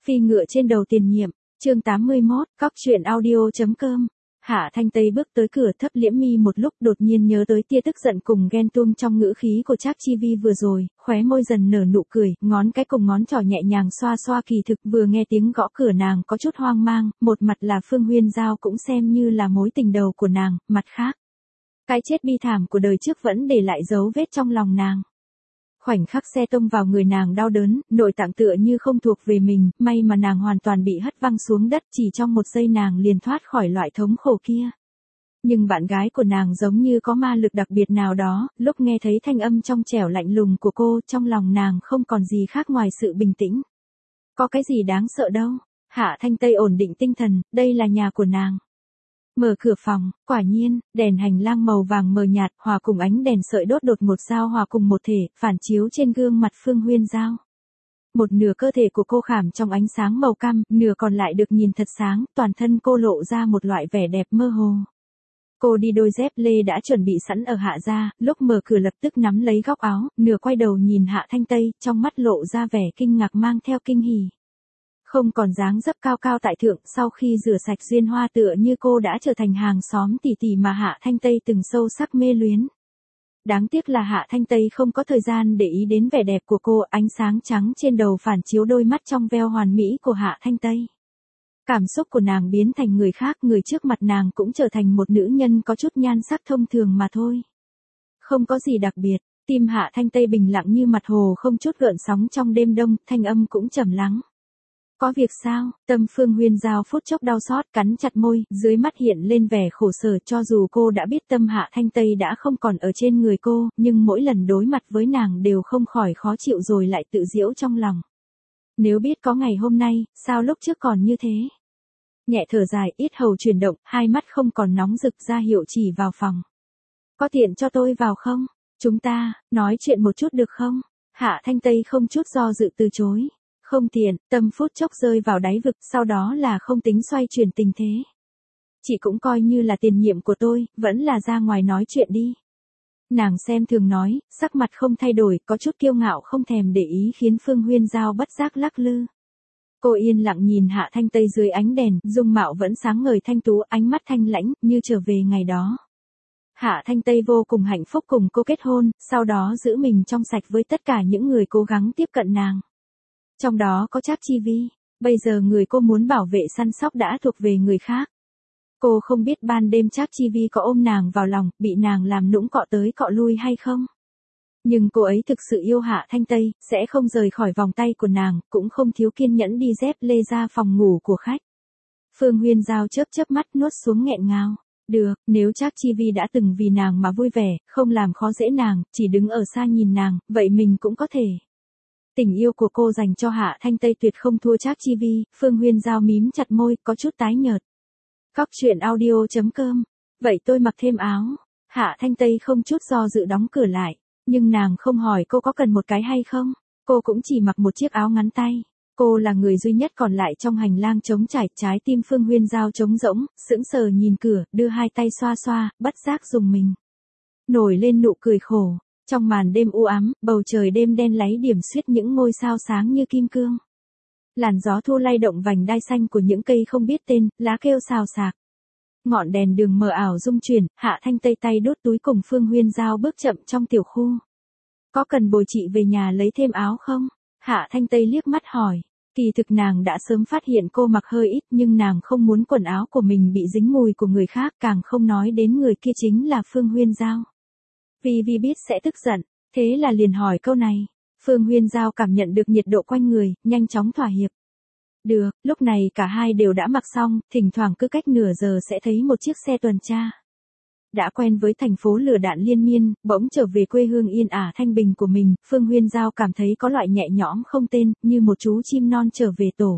Phi ngựa trên đầu tiền nhiệm, chương 81, cóc truyện audio.com. Hạ Thanh Tây bước tới cửa thấp liễm mi một lúc, đột nhiên nhớ tới tia tức giận cùng ghen tuông trong ngữ khí của Trác Chi Vi vừa rồi, khóe môi dần nở nụ cười, ngón cái cùng ngón trỏ nhẹ nhàng xoa xoa. Kỳ thực vừa nghe tiếng gõ cửa nàng có chút hoang mang, một mặt là Phương Huyên Giao cũng xem như là mối tình đầu của nàng, mặt khác, cái chết bi thảm của đời trước vẫn để lại dấu vết trong lòng nàng. Khoảnh khắc xe tông vào người nàng đau đớn, nội tạng tựa như không thuộc về mình, may mà nàng hoàn toàn bị hất văng xuống đất, chỉ trong một giây nàng liền thoát khỏi loại thống khổ kia. Nhưng bạn gái của nàng giống như có ma lực đặc biệt nào đó, lúc nghe thấy thanh âm trong trẻo lạnh lùng của cô, trong lòng nàng không còn gì khác ngoài sự bình tĩnh. Có cái gì đáng sợ đâu. Hạ Thanh Tây ổn định tinh thần, đây là nhà của nàng. Mở cửa phòng, quả nhiên, đèn hành lang màu vàng mờ nhạt, hòa cùng ánh đèn sợi đốt đột ngột giao hòa cùng một thể, phản chiếu trên gương mặt Phương Huyên Giao. Một nửa cơ thể của cô khảm trong ánh sáng màu cam, nửa còn lại được nhìn thật sáng, toàn thân cô lộ ra một loại vẻ đẹp mơ hồ. Cô đi đôi dép lê đã chuẩn bị sẵn ở hạ gia, lúc mở cửa lập tức nắm lấy góc áo, nửa quay đầu nhìn Hạ Thanh Tây, trong mắt lộ ra vẻ kinh ngạc mang theo kinh hỉ. Không còn dáng dấp cao cao tại thượng, sau khi rửa sạch duyên hoa tựa như cô đã trở thành hàng xóm tỷ tỷ mà Hạ Thanh Tây từng sâu sắc mê luyến. Đáng tiếc là Hạ Thanh Tây không có thời gian để ý đến vẻ đẹp của cô, ánh sáng trắng trên đầu phản chiếu đôi mắt trong veo hoàn mỹ của Hạ Thanh Tây. Cảm xúc của nàng biến thành người khác, người trước mặt nàng cũng trở thành một nữ nhân có chút nhan sắc thông thường mà thôi. Không có gì đặc biệt, tim Hạ Thanh Tây bình lặng như mặt hồ không chút gợn sóng trong đêm đông, thanh âm cũng trầm lắng. Có việc sao? Tâm Phương Huyên Giao phút chốc đau xót, cắn chặt môi, dưới mắt hiện lên vẻ khổ sở. Cho dù cô đã biết tâm Hạ Thanh Tây đã không còn ở trên người cô, nhưng mỗi lần đối mặt với nàng đều không khỏi khó chịu rồi lại tự giễu trong lòng. Nếu biết có ngày hôm nay, sao lúc trước còn như thế? Nhẹ thở dài, yết hầu chuyển động, hai mắt không còn nóng rực, ra hiệu chỉ vào phòng. Có tiện cho tôi vào không? Chúng ta, nói chuyện một chút được không? Hạ Thanh Tây không chút do dự từ chối. Không tiện, tâm phút chốc rơi vào đáy vực, sau đó là không tính xoay chuyển tình thế. Chị cũng coi như là tiền nhiệm của tôi, vẫn là ra ngoài nói chuyện đi. Nàng xem thường nói, sắc mặt không thay đổi, có chút kiêu ngạo không thèm để ý khiến Phương Huyên Giao bất giác lắc lư. Cô yên lặng nhìn Hạ Thanh Tây dưới ánh đèn, dung mạo vẫn sáng ngời thanh tú, ánh mắt thanh lãnh, như trở về ngày đó. Hạ Thanh Tây vô cùng hạnh phúc cùng cô kết hôn, sau đó giữ mình trong sạch với tất cả những người cố gắng tiếp cận nàng. Trong đó có Trác Chi Vi, bây giờ người cô muốn bảo vệ săn sóc đã thuộc về người khác. Cô không biết ban đêm Trác Chi Vi có ôm nàng vào lòng, bị nàng làm nũng cọ tới cọ lui hay không. Nhưng cô ấy thực sự yêu Hạ Thanh Tây, sẽ không rời khỏi vòng tay của nàng, cũng không thiếu kiên nhẫn đi dép lê ra phòng ngủ của khách. Phương Huyên Giao chớp chớp mắt nuốt xuống nghẹn ngào. Được, nếu Trác Chi Vi đã từng vì nàng mà vui vẻ, không làm khó dễ nàng, chỉ đứng ở xa nhìn nàng, vậy mình cũng có thể. Tình yêu của cô dành cho Hạ Thanh Tây tuyệt không thua Trác Chi Vi. Phương Huyên Giao mím chặt môi, có chút tái nhợt. Cóc truyện audio.com. Vậy tôi mặc thêm áo. Hạ Thanh Tây không chút do dự đóng cửa lại. Nhưng nàng không hỏi cô có cần một cái hay không. Cô cũng chỉ mặc một chiếc áo ngắn tay. Cô là người duy nhất còn lại trong hành lang trống trải, trái tim Phương Huyên Giao trống rỗng, sững sờ nhìn cửa, đưa hai tay xoa xoa, bất giác dùng mình. Nổi lên nụ cười khổ. Trong màn đêm u ám, bầu trời đêm đen láy điểm xuyết những ngôi sao sáng như kim cương. Làn gió thu lay động vành đai xanh của những cây không biết tên, lá kêu xào xạc. Ngọn đèn đường mờ ảo rung chuyển, Hạ Thanh Tây tay đút túi cùng Phương Huyên Giao bước chậm trong tiểu khu. Có cần bồi chị về nhà lấy thêm áo không? Hạ Thanh Tây liếc mắt hỏi. Kỳ thực nàng đã sớm phát hiện cô mặc hơi ít, nhưng nàng không muốn quần áo của mình bị dính mùi của người khác, càng không nói đến người kia chính là Phương Huyên Giao. Vì biết sẽ tức giận, thế là liền hỏi câu này. Phương Huyên Giao cảm nhận được nhiệt độ quanh người, nhanh chóng thỏa hiệp. Được, lúc này cả hai đều đã mặc xong, thỉnh thoảng cứ cách nửa giờ sẽ thấy một chiếc xe tuần tra. Đã quen với thành phố lửa đạn liên miên, bỗng trở về quê hương yên ả thanh bình của mình, Phương Huyên Giao cảm thấy có loại nhẹ nhõm không tên, như một chú chim non trở về tổ.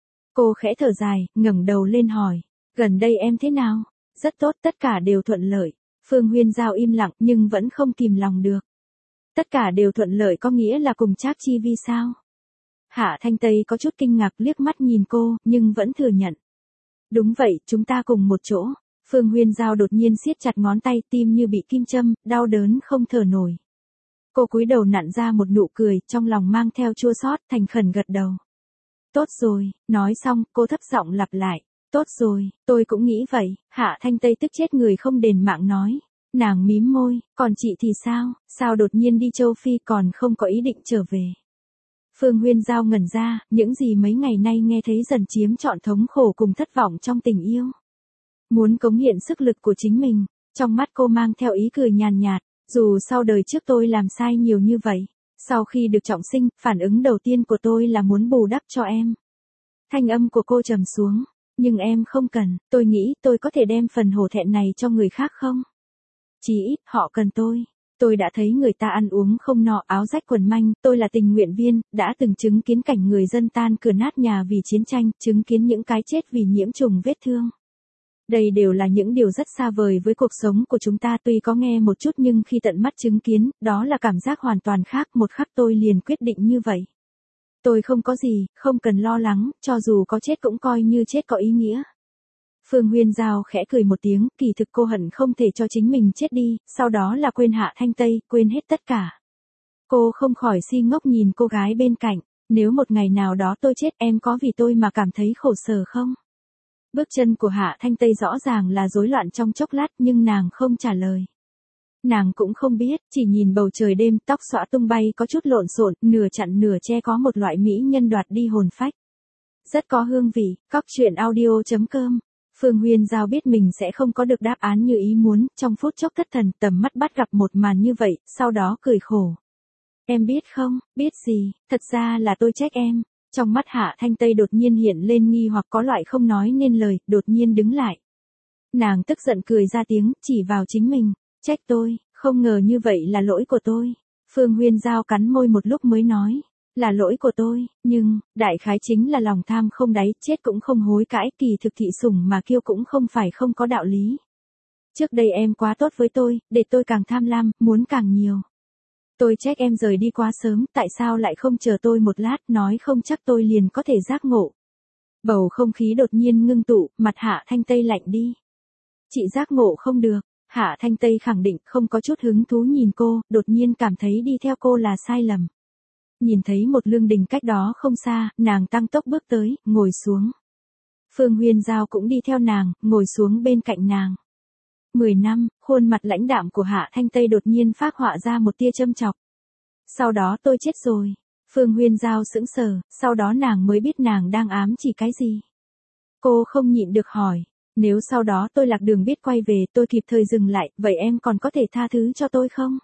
Cô khẽ thở dài, ngẩng đầu lên hỏi, gần đây em thế nào? Rất tốt, tất cả đều thuận lợi. Phương Huyên Giao im lặng nhưng vẫn không kìm lòng được. Tất cả đều thuận lợi có nghĩa là cùng Trác Chi Vi sao? Hạ Thanh Tây có chút kinh ngạc liếc mắt nhìn cô, nhưng vẫn thừa nhận. Đúng vậy, chúng ta cùng một chỗ. Phương Huyên Giao đột nhiên siết chặt ngón tay, tim như bị kim châm, đau đớn không thở nổi. Cô cúi đầu nặn ra một nụ cười, trong lòng mang theo chua xót, thành khẩn gật đầu. Tốt rồi, nói xong, cô thấp giọng lặp lại. Tốt rồi, tôi cũng nghĩ vậy, Hạ Thanh Tây tức chết người không đền mạng nói. Nàng mím môi, còn chị thì sao, sao đột nhiên đi châu Phi còn không có ý định trở về. Phương Huyên Giao ngẩn ra, những gì mấy ngày nay nghe thấy dần chiếm trọn thống khổ cùng thất vọng trong tình yêu. Muốn cống hiến sức lực của chính mình, trong mắt cô mang theo ý cười nhàn nhạt, dù sau đời trước tôi làm sai nhiều như vậy, sau khi được trọng sinh, phản ứng đầu tiên của tôi là muốn bù đắp cho em. Thanh âm của cô trầm xuống, nhưng em không cần, tôi nghĩ tôi có thể đem phần hổ thẹn này cho người khác không? Chỉ ít, họ cần tôi. Tôi đã thấy người ta ăn uống không no, áo rách quần manh, tôi là tình nguyện viên, đã từng chứng kiến cảnh người dân tan cửa nát nhà vì chiến tranh, chứng kiến những cái chết vì nhiễm trùng vết thương. Đây đều là những điều rất xa vời với cuộc sống của chúng ta, tuy có nghe một chút nhưng khi tận mắt chứng kiến, đó là cảm giác hoàn toàn khác, một khắc tôi liền quyết định như vậy. Tôi không có gì, không cần lo lắng, cho dù có chết cũng coi như chết có ý nghĩa. Phương Huyên Giao khẽ cười một tiếng, kỳ thực cô hận không thể cho chính mình chết đi, sau đó là quên Hạ Thanh Tây, quên hết tất cả. Cô không khỏi si ngốc nhìn cô gái bên cạnh, nếu một ngày nào đó tôi chết em có vì tôi mà cảm thấy khổ sở không? Bước chân của Hạ Thanh Tây rõ ràng là rối loạn trong chốc lát nhưng nàng không trả lời. Nàng cũng không biết, chỉ nhìn bầu trời đêm, tóc xõa tung bay có chút lộn xộn, nửa chặn nửa che, có một loại mỹ nhân đoạt đi hồn phách. Rất có hương vị, coctruyện.audio.com. Phương Huyên Giao biết mình sẽ không có được đáp án như ý muốn, trong phút chốc thất thần, tầm mắt bắt gặp một màn như vậy, sau đó cười khổ. Em biết không, biết gì, thật ra là tôi trách em. Trong mắt Hạ Thanh Tây đột nhiên hiện lên nghi hoặc, có loại không nói nên lời, đột nhiên đứng lại. Nàng tức giận cười ra tiếng, chỉ vào chính mình, trách tôi, không ngờ như vậy là lỗi của tôi. Phương Huyên Giao cắn môi một lúc mới nói, là lỗi của tôi, nhưng, đại khái chính là lòng tham không đáy, chết cũng không hối cãi, kỳ thực thị sủng mà kiêu cũng không phải không có đạo lý. Trước đây em quá tốt với tôi, để tôi càng tham lam, muốn càng nhiều. Tôi trách em rời đi quá sớm, tại sao lại không chờ tôi một lát, nói không chắc tôi liền có thể giác ngộ. Bầu không khí đột nhiên ngưng tụ, mặt Hạ Thanh Tây lạnh đi. Chị giác ngộ không được, Hạ Thanh Tây khẳng định không có chút hứng thú nhìn cô, đột nhiên cảm thấy đi theo cô là sai lầm. Nhìn thấy một lương đình cách đó không xa, nàng tăng tốc bước tới, ngồi xuống. Phương Huyên Giao cũng đi theo nàng, ngồi xuống bên cạnh nàng. 10 năm, khuôn mặt lãnh đạm của Hạ Thanh Tây đột nhiên phác họa ra một tia châm chọc. Sau đó tôi chết rồi. Phương Huyên Giao sững sờ, sau đó nàng mới biết nàng đang ám chỉ cái gì. Cô không nhịn được hỏi, nếu sau đó tôi lạc đường biết quay về, tôi kịp thời dừng lại, vậy em còn có thể tha thứ cho tôi không?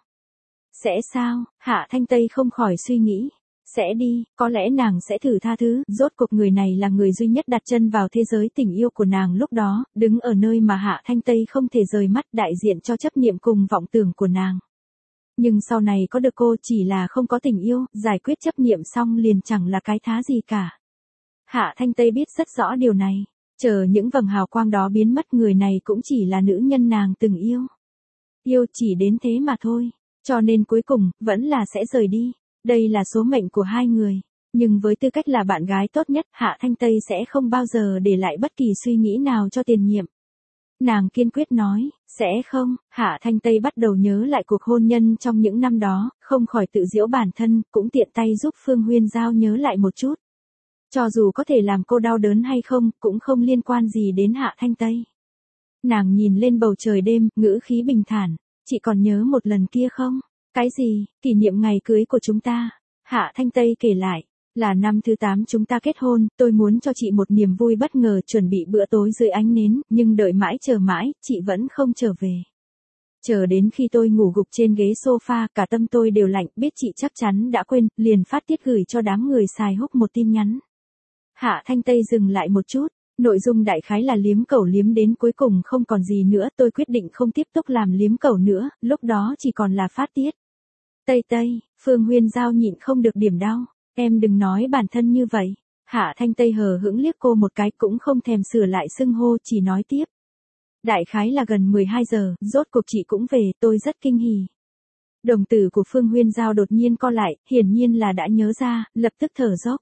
Sẽ sao? Hạ Thanh Tây không khỏi suy nghĩ. Sẽ đi, có lẽ nàng sẽ thử tha thứ, rốt cuộc người này là người duy nhất đặt chân vào thế giới tình yêu của nàng lúc đó, đứng ở nơi mà Hạ Thanh Tây không thể rời mắt, đại diện cho chấp niệm cùng vọng tưởng của nàng. Nhưng sau này có được cô chỉ là không có tình yêu, giải quyết chấp niệm xong liền chẳng là cái thá gì cả. Hạ Thanh Tây biết rất rõ điều này, chờ những vầng hào quang đó biến mất, người này cũng chỉ là nữ nhân nàng từng yêu. Yêu chỉ đến thế mà thôi, cho nên cuối cùng, vẫn là sẽ rời đi. Đây là số mệnh của hai người, nhưng với tư cách là bạn gái tốt nhất, Hạ Thanh Tây sẽ không bao giờ để lại bất kỳ suy nghĩ nào cho tiền nhiệm. Nàng kiên quyết nói, sẽ không. Hạ Thanh Tây bắt đầu nhớ lại cuộc hôn nhân trong những năm đó, không khỏi tự giễu bản thân, cũng tiện tay giúp Phương Huyên Giao nhớ lại một chút. Cho dù có thể làm cô đau đớn hay không, cũng không liên quan gì đến Hạ Thanh Tây. Nàng nhìn lên bầu trời đêm, ngữ khí bình thản, chị còn nhớ một lần kia không? Cái gì? Kỷ niệm ngày cưới của chúng ta. Hạ Thanh Tây kể lại, là năm thứ 8 chúng ta kết hôn, tôi muốn cho chị một niềm vui bất ngờ, chuẩn bị bữa tối dưới ánh nến, nhưng đợi mãi chờ mãi, chị vẫn không trở về. Chờ đến khi tôi ngủ gục trên ghế sofa, cả tâm tôi đều lạnh, biết chị chắc chắn đã quên, liền phát tiết gửi cho đám người xài húc một tin nhắn. Hạ Thanh Tây dừng lại một chút, nội dung đại khái là liếm cẩu liếm đến cuối cùng không còn gì nữa, tôi quyết định không tiếp tục làm liếm cẩu nữa, lúc đó chỉ còn là phát tiết. Tây Tây, Phương Huyên Giao nhịn không được điểm đau, em đừng nói bản thân như vậy. Hạ Thanh Tây hờ hững liếc cô một cái, cũng không thèm sửa lại xưng hô, chỉ nói tiếp. Đại khái là gần 12 giờ, rốt cuộc chị cũng về, tôi rất kinh hỉ. Đồng tử của Phương Huyên Giao đột nhiên co lại, hiển nhiên là đã nhớ ra, lập tức thở dốc.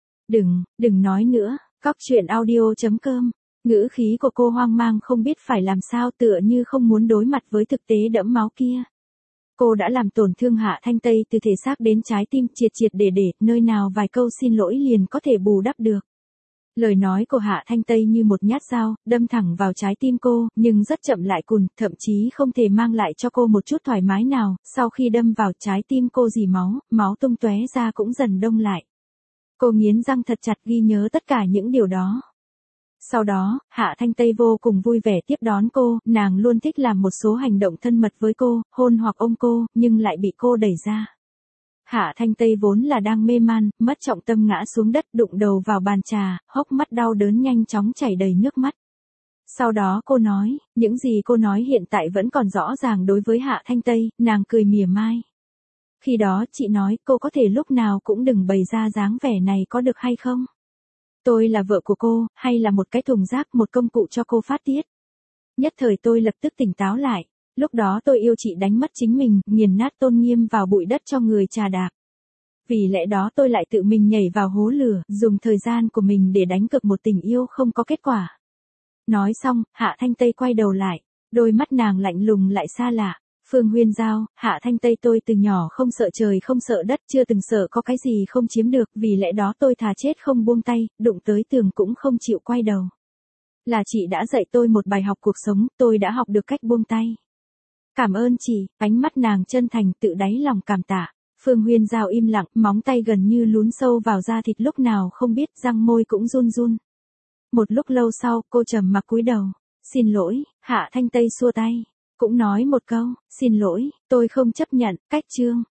Đừng nói nữa, coctruyện.audio.com. Ngữ khí của cô hoang mang không biết phải làm sao, tựa như không muốn đối mặt với thực tế đẫm máu kia. Cô đã làm tổn thương Hạ Thanh Tây từ thể xác đến trái tim triệt triệt để, nơi nào vài câu xin lỗi liền có thể bù đắp được. Lời nói của Hạ Thanh Tây như một nhát dao, đâm thẳng vào trái tim cô, nhưng rất chậm lại cùn, thậm chí không thể mang lại cho cô một chút thoải mái nào, sau khi đâm vào trái tim cô rỉ máu, máu tung tóe ra cũng dần đông lại. Cô nghiến răng thật chặt ghi nhớ tất cả những điều đó. Sau đó, Hạ Thanh Tây vô cùng vui vẻ tiếp đón cô, nàng luôn thích làm một số hành động thân mật với cô, hôn hoặc ôm cô, nhưng lại bị cô đẩy ra. Hạ Thanh Tây vốn là đang mê man, mất trọng tâm ngã xuống đất đụng đầu vào bàn trà, hốc mắt đau đớn nhanh chóng chảy đầy nước mắt. Sau đó cô nói, những gì cô nói hiện tại vẫn còn rõ ràng đối với Hạ Thanh Tây, nàng cười mỉa mai. Khi đó chị nói cô có thể lúc nào cũng đừng bày ra dáng vẻ này có được hay không? Tôi là vợ của cô, hay là một cái thùng rác, một công cụ cho cô phát tiết? Nhất thời tôi lập tức tỉnh táo lại. Lúc đó tôi yêu chị đánh mất chính mình, nghiền nát tôn nghiêm vào bụi đất cho người trà đạp. Vì lẽ đó tôi lại tự mình nhảy vào hố lửa, dùng thời gian của mình để đánh cược một tình yêu không có kết quả. Nói xong, Hạ Thanh Tây quay đầu lại, đôi mắt nàng lạnh lùng lại xa lạ. Phương Huyên Giao, Hạ Thanh Tây tôi từ nhỏ không sợ trời không sợ đất, chưa từng sợ có cái gì không chiếm được, vì lẽ đó tôi thà chết không buông tay, đụng tới tường cũng không chịu quay đầu. Là chị đã dạy tôi một bài học cuộc sống, tôi đã học được cách buông tay. Cảm ơn chị, ánh mắt nàng chân thành tự đáy lòng cảm tạ. Phương Huyên Giao im lặng, móng tay gần như lún sâu vào da thịt lúc nào không biết, răng môi cũng run run. Một lúc lâu sau, cô trầm mặc cúi đầu. Xin lỗi, Hạ Thanh Tây xua tay. Cũng nói một câu, xin lỗi, tôi không chấp nhận, cách chương.